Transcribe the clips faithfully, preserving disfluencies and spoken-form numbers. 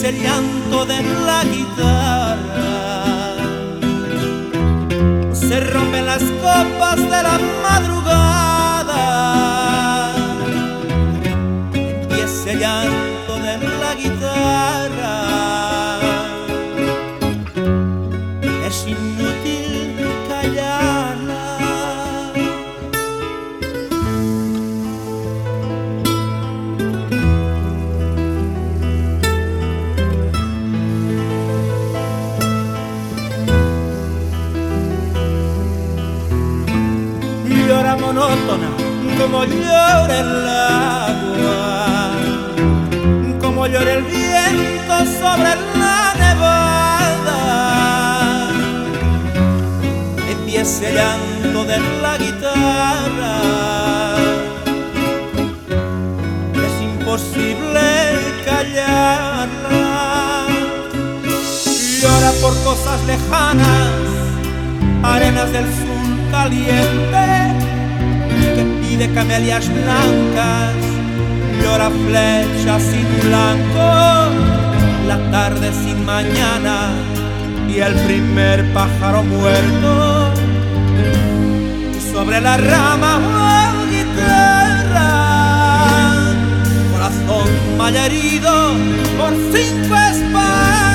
empieza el llanto de la guitarra, se rompen las copas de la madrugada, empieza el llanto de la guitarra. Es inútil callarla. Llora monótona como llora el agua, como llora el viento sobre la nevada. Empieza el llanto de la guitarra, es imposible callarla. Llora por cosas lejanas, arenas del sur caliente, que pide camelias blancas, llora flechas sin blanco, la tarde sin mañana y el primer pájaro muerto. Y sobre la rama, oh, guitarra, corazón malherido por cinco espadas.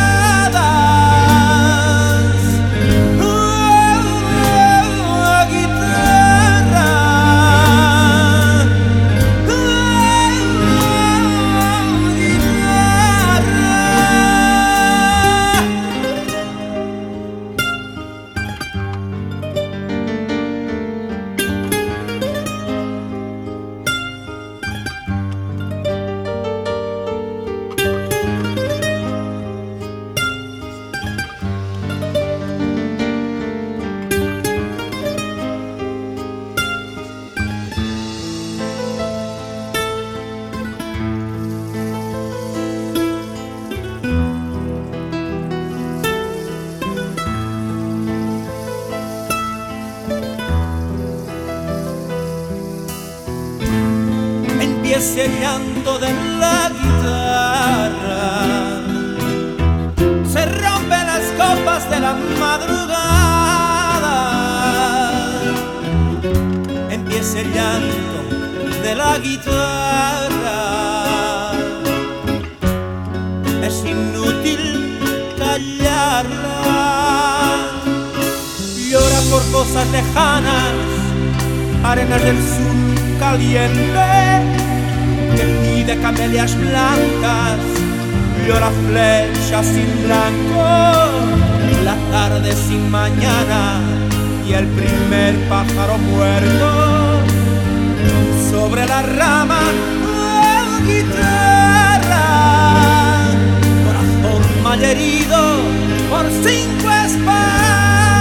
Ese llanto de la guitarra, se rompen las copas de la madrugada. Empieza el llanto de la guitarra, es inútil callarla. Llora por cosas lejanas, arenas del sur caliente, que pide camelias blancas, llora flechas sin blanco, la tarde sin mañana y el primer pájaro muerto. Sobre la rama, oh, guitarra, corazón malherido por cinco espadas.